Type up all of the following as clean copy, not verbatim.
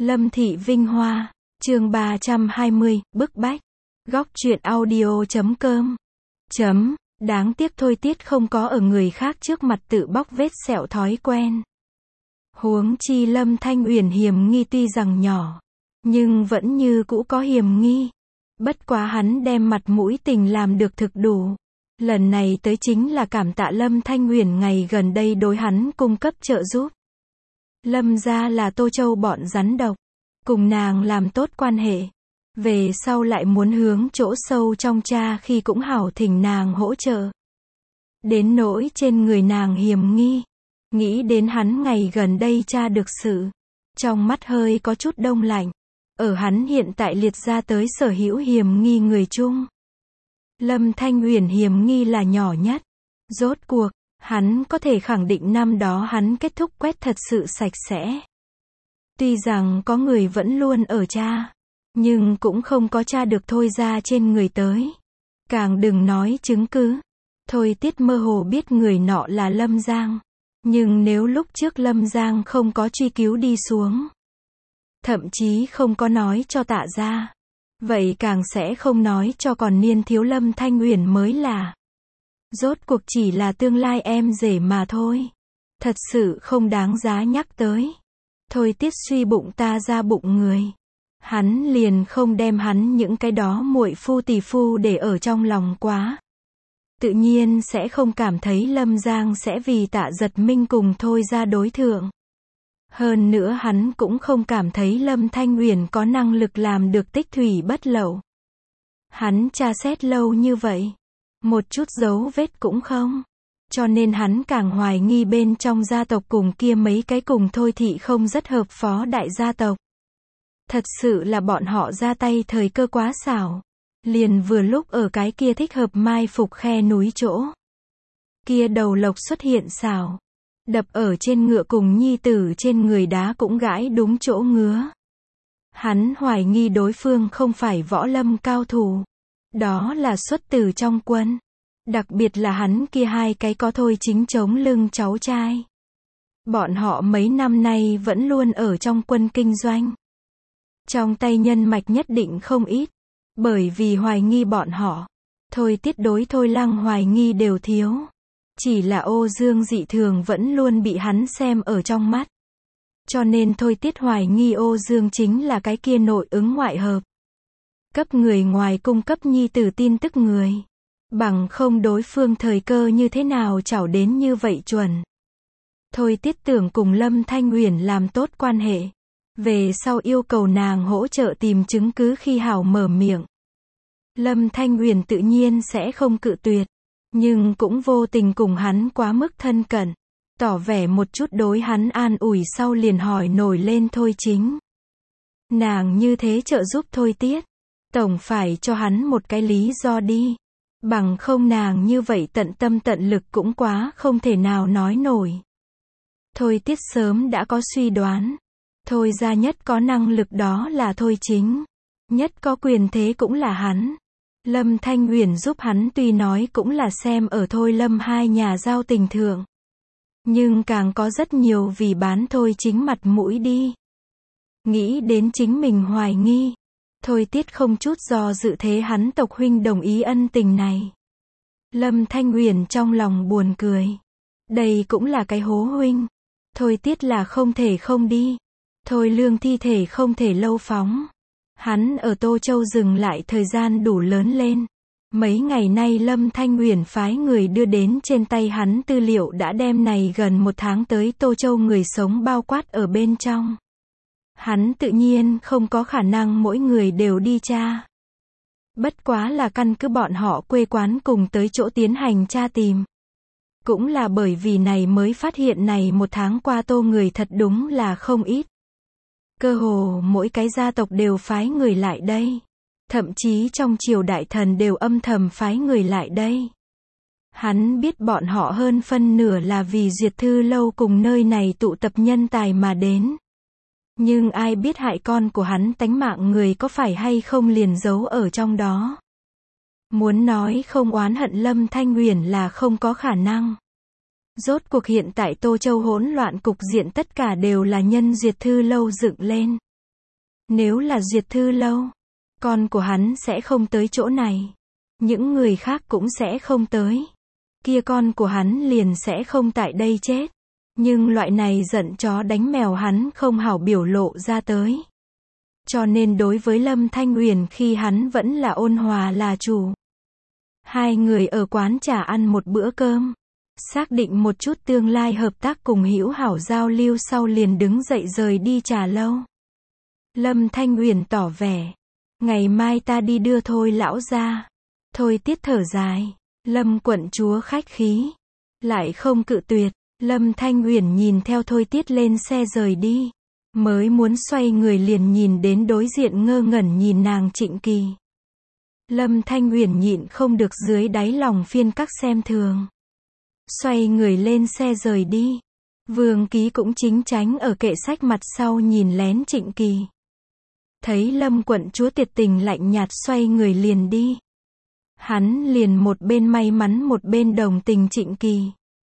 Lâm Thị Vinh Hoa, chương 320, bức bách. Góc truyện audio.com. Đáng tiếc Thôi Tiết không có ở người khác trước mặt tự bóc vết sẹo thói quen. Huống chi Lâm Thanh Uyển hiềm nghi tuy rằng nhỏ, nhưng vẫn như cũ có hiềm nghi. Bất quá hắn đem mặt mũi tình làm được thực đủ. Lần này tới chính là cảm tạ Lâm Thanh Uyển ngày gần đây đối hắn cung cấp trợ giúp. Lâm gia là Tô Châu bọn rắn độc, cùng nàng làm tốt quan hệ. Về sau lại muốn hướng chỗ sâu trong cha khi cũng hảo thỉnh nàng hỗ trợ. Đến nỗi trên người nàng hiềm nghi, nghĩ đến hắn ngày gần đây tra được sự, trong mắt hơi có chút đông lạnh. Ở hắn hiện tại liệt ra tới sở hữu hiềm nghi người chung, Lâm Thanh Uyển hiềm nghi là nhỏ nhất. Rốt cuộc, hắn có thể khẳng định năm đó hắn kết thúc quét thật sự sạch sẽ. Tuy rằng có người vẫn luôn ở tra, nhưng cũng không có tra được Thôi ra trên người tới. Càng đừng nói chứng cứ. Thôi Tiết mơ hồ biết người nọ là Lâm Giang. Nhưng nếu lúc trước Lâm Giang không có truy cứu đi xuống, thậm chí không có nói cho Tạ ra, vậy càng sẽ không nói cho còn niên thiếu Lâm Thanh Uyển mới là. Rốt cuộc chỉ là tương lai em rể mà thôi. Thật sự không đáng giá nhắc tới. Thôi Tiết suy bụng ta ra bụng người. Hắn liền không đem hắn những cái đó muội phu tỷ phu để ở trong lòng quá. Tự nhiên sẽ không cảm thấy Lâm Giang sẽ vì Tạ Giật Minh cùng Thôi ra đối thượng. Hơn nữa hắn cũng không cảm thấy Lâm Thanh Uyển có năng lực làm được tích thủy bất lậu. Hắn tra xét lâu như vậy, một chút dấu vết cũng không. Cho nên hắn càng hoài nghi bên trong gia tộc cùng kia mấy cái cùng Thôi thị không rất hợp phó đại gia tộc. Thật sự là bọn họ ra tay thời cơ quá xảo. Liền vừa lúc ở cái kia thích hợp mai phục khe núi chỗ. Kia đầu lộc xuất hiện xảo. Đập ở trên ngựa cùng nhi tử trên người đá cũng gãi đúng chỗ ngứa. Hắn hoài nghi đối phương không phải võ lâm cao thủ. Đó là xuất từ trong quân. Đặc biệt là hắn kia hai cái có Thôi Chính chống lưng cháu trai. Bọn họ mấy năm nay vẫn luôn ở trong quân kinh doanh. Trong tay nhân mạch nhất định không ít. Bởi vì hoài nghi bọn họ, Thôi Tiết đối Thôi Lăng hoài nghi đều thiếu. Chỉ là Ô Dương dị thường vẫn luôn bị hắn xem ở trong mắt. Cho nên Thôi Tiết hoài nghi Ô Dương chính là cái kia nội ứng ngoại hợp. Cấp người ngoài cung cấp nhi tử tin tức người. Bằng không đối phương thời cơ như thế nào chảo đến như vậy chuẩn. Thôi Tiết tưởng cùng Lâm Thanh Uyển làm tốt quan hệ. Về sau yêu cầu nàng hỗ trợ tìm chứng cứ khi hảo mở miệng. Lâm Thanh Uyển tự nhiên sẽ không cự tuyệt. Nhưng cũng vô tình cùng hắn quá mức thân cận. Tỏ vẻ một chút đối hắn an ủi sau liền hỏi nổi lên Thôi Chính. Nàng như thế trợ giúp Thôi Tiết. Tổng phải cho hắn một cái lý do đi. Bằng không nàng như vậy tận tâm tận lực cũng quá không thể nào nói nổi. Thôi Tiết sớm đã có suy đoán. Thôi ra nhất có năng lực đó là Thôi Chính. Nhất có quyền thế cũng là hắn. Lâm Thanh Uyển giúp hắn tuy nói cũng là xem ở Thôi Lâm hai nhà giao tình thượng. Nhưng càng có rất nhiều vì bán Thôi Chính mặt mũi đi. Nghĩ đến chính mình hoài nghi. Thôi Tiết không chút do dự thế hắn tộc huynh đồng ý ân tình này. Lâm Thanh Uyển trong lòng buồn cười. Đây cũng là cái hố huynh. Thôi Tiết là không thể không đi. Thôi Lương thi thể không thể lâu phóng. Hắn ở Tô Châu dừng lại thời gian đủ lớn lên. Mấy ngày nay Lâm Thanh Uyển phái người đưa đến trên tay hắn tư liệu đã đem này gần một tháng tới Tô Châu người sống bao quát ở bên trong. Hắn tự nhiên không có khả năng mỗi người đều đi tra. Bất quá là căn cứ bọn họ quê quán cùng tới chỗ tiến hành tra tìm. Cũng là bởi vì này mới phát hiện này một tháng qua Tô người thật đúng là không ít. Cơ hồ mỗi cái gia tộc đều phái người lại đây. Thậm chí trong triều đại thần đều âm thầm phái người lại đây. Hắn biết bọn họ hơn phân nửa là vì Duyệt Thư Lâu cùng nơi này tụ tập nhân tài mà đến. Nhưng ai biết hại con của hắn tánh mạng người có phải hay không liền giấu ở trong đó. Muốn nói không oán hận Lâm Thanh Uyển là không có khả năng. Rốt cuộc hiện tại Tô Châu hỗn loạn cục diện tất cả đều là nhân Duyệt Thư Lâu dựng lên. Nếu là Duyệt Thư Lâu, con của hắn sẽ không tới chỗ này. Những người khác cũng sẽ không tới. Kia con của hắn liền sẽ không tại đây chết. Nhưng loại này giận chó đánh mèo hắn không hảo biểu lộ ra tới. Cho nên đối với Lâm Thanh Uyển khi hắn vẫn là ôn hòa là chủ. Hai người ở quán trà ăn một bữa cơm. Xác định một chút tương lai hợp tác cùng hữu hảo giao lưu sau liền đứng dậy rời đi trà lâu. Lâm Thanh Uyển tỏ vẻ. Ngày mai ta đi đưa Thôi lão ra. Thôi Tiết thở dài. Lâm quận chúa khách khí. Lại không cự tuyệt. Lâm Thanh Uyển nhìn theo Thôi Tiết lên xe rời đi. Mới muốn xoay người liền nhìn đến đối diện ngơ ngẩn nhìn nàng Trịnh Kỳ. Lâm Thanh Uyển nhịn không được dưới đáy lòng phiên các xem thường. Xoay người lên xe rời đi. Vương Ký cũng chính chánh ở kệ sách mặt sau nhìn lén Trịnh Kỳ. Thấy Lâm quận chúa tuyệt tình lạnh nhạt xoay người liền đi. Hắn liền một bên may mắn một bên đồng tình Trịnh Kỳ.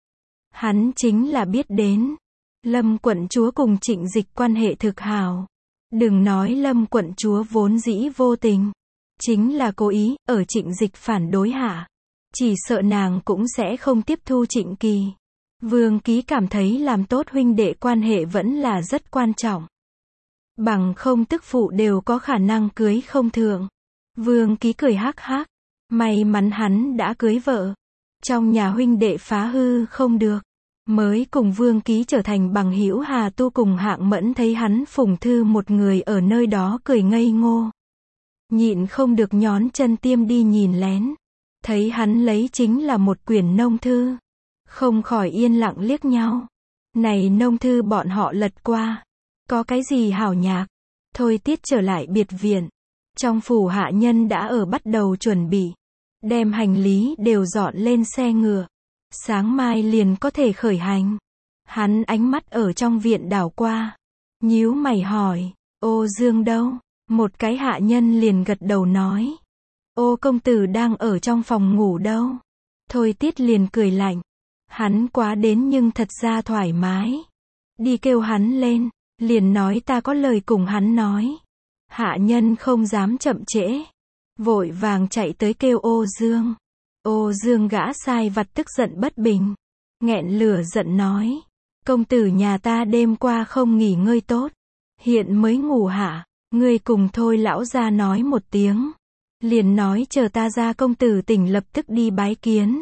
Hắn chính là biết đến. Lâm quận chúa cùng Trịnh Dịch quan hệ thực hảo. Đừng nói Lâm quận chúa vốn dĩ vô tình. Chính là cố ý, ở Trịnh Dịch phản đối hạ. Chỉ sợ nàng cũng sẽ không tiếp thu Trịnh Kỳ. Vương Ký cảm thấy làm tốt huynh đệ quan hệ vẫn là rất quan trọng. Bằng không tức phụ đều có khả năng cưới không thượng. Vương Ký cười hắc hắc. May mắn hắn đã cưới vợ. Trong nhà huynh đệ phá hư không được. Mới cùng Vương Ký trở thành bằng hữu Hà Tu cùng Hạng Mẫn thấy hắn Phùng Thư một người ở nơi đó cười ngây ngô. Nhịn không được nhón chân tiêm đi nhìn lén. Thấy hắn lấy chính là một quyển nông thư. Không khỏi yên lặng liếc nhau. Này nông thư bọn họ lật qua. Có cái gì hảo nhạc. Thôi Tiết trở lại biệt viện. Trong phủ hạ nhân đã ở bắt đầu chuẩn bị. Đem hành lý đều dọn lên xe ngựa. Sáng mai liền có thể khởi hành. Hắn ánh mắt ở trong viện đảo qua. Nhíu mày hỏi. Ô Dương đâu? Một cái hạ nhân liền gật đầu nói. Ô công tử đang ở trong phòng ngủ đâu? Thôi Tiết liền cười lạnh. Hắn quá đến nhưng thật ra thoải mái. Đi kêu hắn lên. Liền nói ta có lời cùng hắn nói. Hạ nhân không dám chậm trễ. Vội vàng chạy tới kêu Ô Dương. Ô Dương gã sai vặt tức giận bất bình. Nghẹn lửa giận nói. Công tử nhà ta đêm qua không nghỉ ngơi tốt. Hiện mới ngủ hả? Ngươi cùng Thôi lão ra nói một tiếng. Liền nói chờ ta ra công tử tỉnh lập tức đi bái kiến.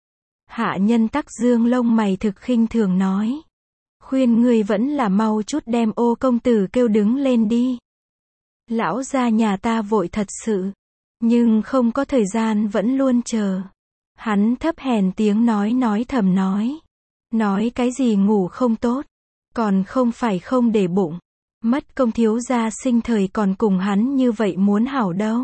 Hạ nhân tắc dương lông mày thực khinh thường nói. Khuyên ngươi vẫn là mau chút đem Ô công tử kêu đứng lên đi. Lão gia nhà ta vội thật sự. Nhưng không có thời gian vẫn luôn chờ. Hắn thấp hèn tiếng nói thầm nói. Nói cái gì ngủ không tốt. Còn không phải không để bụng. Mất công thiếu gia sinh thời còn cùng hắn như vậy muốn hảo đâu.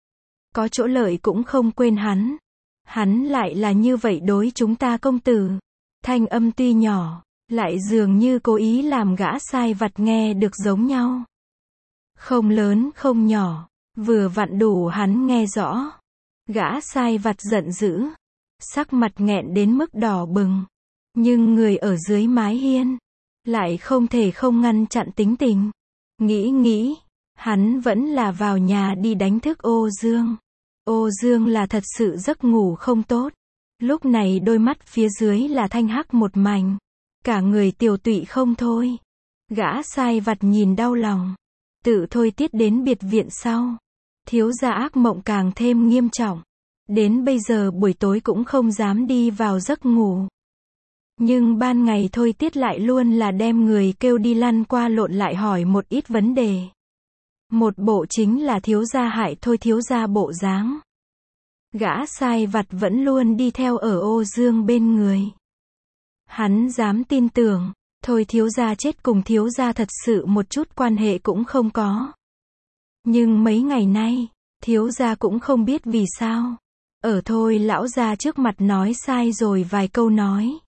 Có chỗ lợi cũng không quên hắn. Hắn lại là như vậy đối chúng ta công tử. Thanh âm tuy nhỏ, lại dường như cố ý làm gã sai vặt nghe được giống nhau. Không lớn không nhỏ, vừa vặn đủ hắn nghe rõ. Gã sai vặt giận dữ, sắc mặt nghẹn đến mức đỏ bừng. Nhưng người ở dưới mái hiên, lại không thể không ngăn chặn tính tình. Nghĩ, hắn vẫn là vào nhà đi đánh thức Ô Dương. Ô Dương là thật sự giấc ngủ không tốt. Lúc này đôi mắt phía dưới là thanh hắc một mảnh. Cả người tiều tụy không thôi. Gã sai vặt nhìn đau lòng. Tự Thôi Tiết đến biệt viện sau. Thiếu gia ác mộng càng thêm nghiêm trọng. Đến bây giờ buổi tối cũng không dám đi vào giấc ngủ. Nhưng ban ngày Thôi Tiết lại luôn là đem người kêu đi lăn qua lộn lại hỏi một ít vấn đề. Một bộ chính là thiếu gia hại Thôi thiếu gia bộ dáng. Gã sai vặt vẫn luôn đi theo ở Ô Dương bên người. Hắn dám tin tưởng, Thôi thiếu gia chết cùng thiếu gia thật sự một chút quan hệ cũng không có. Nhưng mấy ngày nay, thiếu gia cũng không biết vì sao. Ở Thôi lão gia trước mặt nói sai rồi vài câu nói.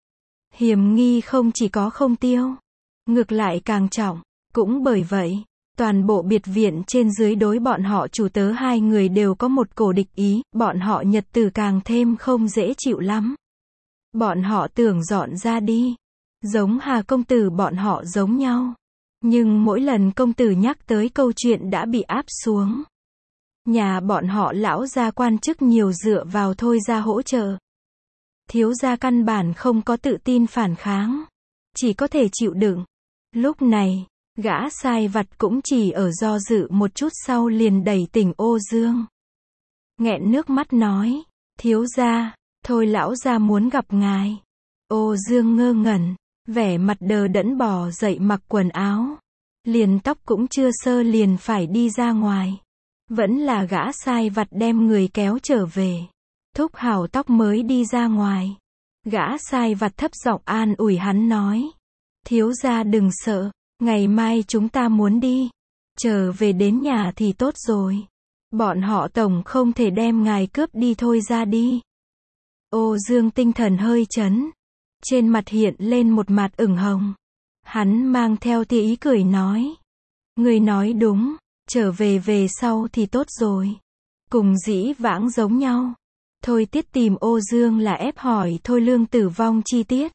Hiểm nghi không chỉ có không tiêu, ngược lại càng trọng. Cũng bởi vậy, toàn bộ biệt viện trên dưới đối bọn họ chủ tớ hai người đều có một cổ địch ý, bọn họ nhật tử càng thêm không dễ chịu lắm. Bọn họ tưởng dọn ra đi, giống Hà công tử bọn họ giống nhau. Nhưng mỗi lần công tử nhắc tới câu chuyện đã bị áp xuống. Nhà bọn họ lão gia quan chức nhiều dựa vào Thôi gia hỗ trợ. Thiếu gia căn bản không có tự tin phản kháng. Chỉ có thể chịu đựng. Lúc này, gã sai vặt cũng chỉ ở do dự một chút sau liền đẩy tỉnh Ô Dương. Nghẹn nước mắt nói, thiếu gia, Thôi lão gia muốn gặp ngài. Ô Dương ngơ ngẩn, vẻ mặt đờ đẫn bò dậy mặc quần áo. Liền tóc cũng chưa sơ liền phải đi ra ngoài. Vẫn là gã sai vặt đem người kéo trở về. Thúc hảo tóc mới đi ra ngoài. Gã sai vặt thấp giọng an ủi hắn nói. Thiếu gia đừng sợ, ngày mai chúng ta muốn đi. Trở về đến nhà thì tốt rồi. Bọn họ tổng không thể đem ngài cướp đi thôi ra đi. Ô Dương tinh thần hơi chấn. Trên mặt hiện lên một mặt ửng hồng. Hắn mang theo tia ý cười nói. Người nói đúng, trở về sau thì tốt rồi. Cùng dĩ vãng giống nhau. Thôi Tiết tìm Ô Dương là ép hỏi Thôi Lương tử vong chi tiết.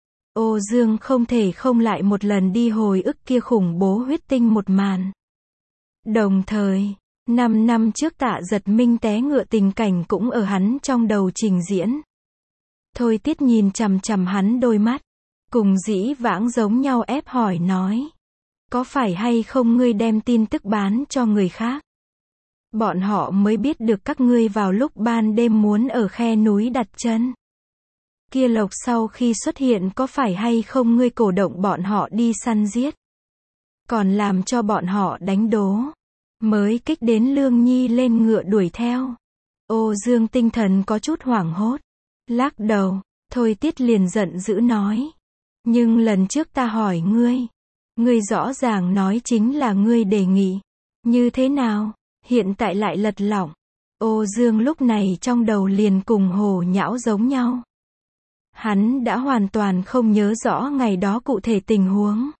Ô Dương không thể không lại một lần đi hồi ức kia khủng bố huyết tinh một màn. Đồng thời, 5 năm trước Tạ Giật Minh té ngựa tình cảnh cũng ở hắn trong đầu trình diễn. Thôi Tiết nhìn chằm chằm hắn đôi mắt. Cùng dĩ vãng giống nhau ép hỏi nói. Có phải hay không ngươi đem tin tức bán cho người khác? Bọn họ mới biết được các ngươi vào lúc ban đêm muốn ở khe núi đặt chân. Kia lộc sau khi xuất hiện có phải hay không ngươi cổ động bọn họ đi săn giết? Còn làm cho bọn họ đánh đố. Mới kích đến Lương Nhi lên ngựa đuổi theo. Ô Dương tinh thần có chút hoảng hốt. Lắc đầu, Thôi Tiết liền giận dữ nói. Nhưng lần trước ta hỏi ngươi rõ ràng nói chính là ngươi đề nghị. Như thế nào, hiện tại lại lật lọng. Ô Dương lúc này trong đầu liền cùng hồ nhão giống nhau. Hắn đã hoàn toàn không nhớ rõ ngày đó cụ thể tình huống.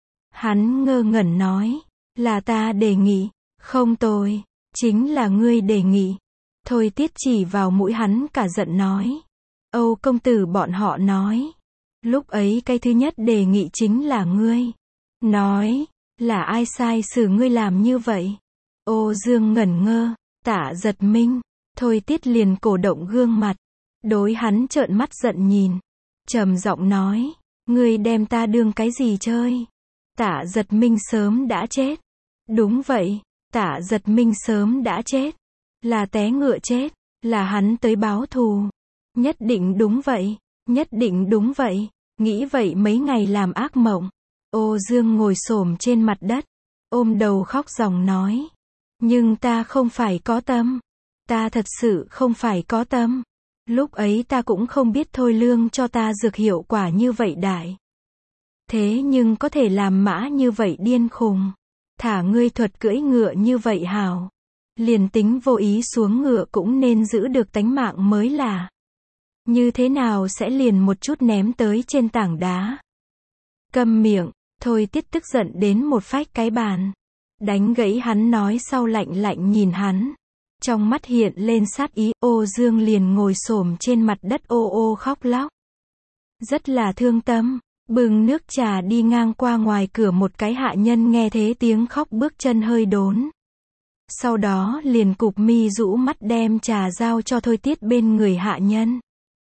Hắn ngơ ngẩn nói, là ta đề nghị, không tôi, chính là ngươi đề nghị. Thôi Tiết chỉ vào mũi hắn cả giận nói. Âu công tử bọn họ nói. Lúc ấy cái thứ nhất đề nghị chính là ngươi. Nói, là ai sai xử ngươi làm như vậy? Ô Dương ngẩn ngơ, Tạ Giật Minh. Thôi Tiết liền cổ động gương mặt. Đối hắn trợn mắt giận nhìn. Trầm giọng nói, ngươi đem ta đương cái gì chơi? Tạ Giật Minh sớm đã chết. Đúng vậy, Tạ Giật Minh sớm đã chết. Là té ngựa chết, là hắn tới báo thù. Nhất định đúng vậy, nhất định đúng vậy. Nghĩ vậy mấy ngày làm ác mộng. Ô Dương ngồi xổm trên mặt đất, ôm đầu khóc ròng nói. Nhưng ta không phải có tâm. Ta thật sự không phải có tâm. Lúc ấy ta cũng không biết Thôi Lương cho ta dược hiệu quả như vậy đại. Thế nhưng có thể làm mã như vậy điên khùng. Thả ngươi thuật cưỡi ngựa như vậy hào. Liền tính vô ý xuống ngựa cũng nên giữ được tánh mạng mới là. Như thế nào sẽ liền một chút ném tới trên tảng đá. Câm miệng, Thôi Tiết tức giận đến một phách cái bàn. Đánh gãy hắn nói sau lạnh lạnh nhìn hắn. Trong mắt hiện lên sát ý, Ô Dương liền ngồi xổm trên mặt đất ô ô khóc lóc. Rất là thương tâm, bưng nước trà đi ngang qua ngoài cửa một cái hạ nhân nghe thế tiếng khóc bước chân hơi đốn. Sau đó liền cụp mi rũ mắt đem trà giao cho Thôi Tiết bên người hạ nhân.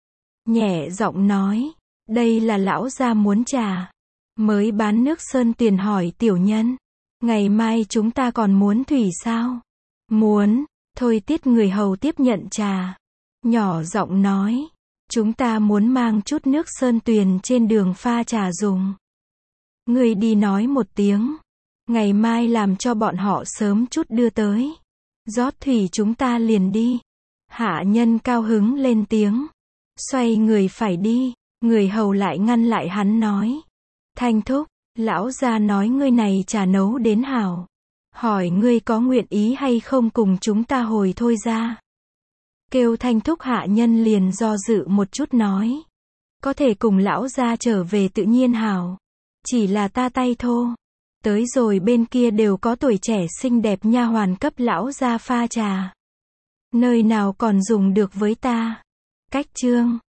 Nhẹ giọng nói, đây là lão gia muốn trà. Mới bán nước sơn tiền hỏi tiểu nhân. Ngày mai chúng ta còn muốn thủy sao? Muốn. Thôi Tiết người hầu tiếp nhận trà. Nhỏ giọng nói. Chúng ta muốn mang chút nước sơn tuyền trên đường pha trà dùng. Người đi nói một tiếng. Ngày mai làm cho bọn họ sớm chút đưa tới. Rót thủy chúng ta liền đi. Hạ nhân cao hứng lên tiếng. Xoay người phải đi. Người hầu lại ngăn lại hắn nói. Thanh thúc, lão gia nói ngươi này trà nấu đến hảo. Hỏi ngươi có nguyện ý hay không cùng chúng ta hồi Thôi ra. Kêu Thanh thúc hạ nhân liền do dự một chút nói. Có thể cùng lão gia trở về tự nhiên hảo. Chỉ là ta tay thô. Tới rồi bên kia đều có tuổi trẻ xinh đẹp nha hoàn cấp lão gia pha trà. Nơi nào còn dùng được với ta. Cách chương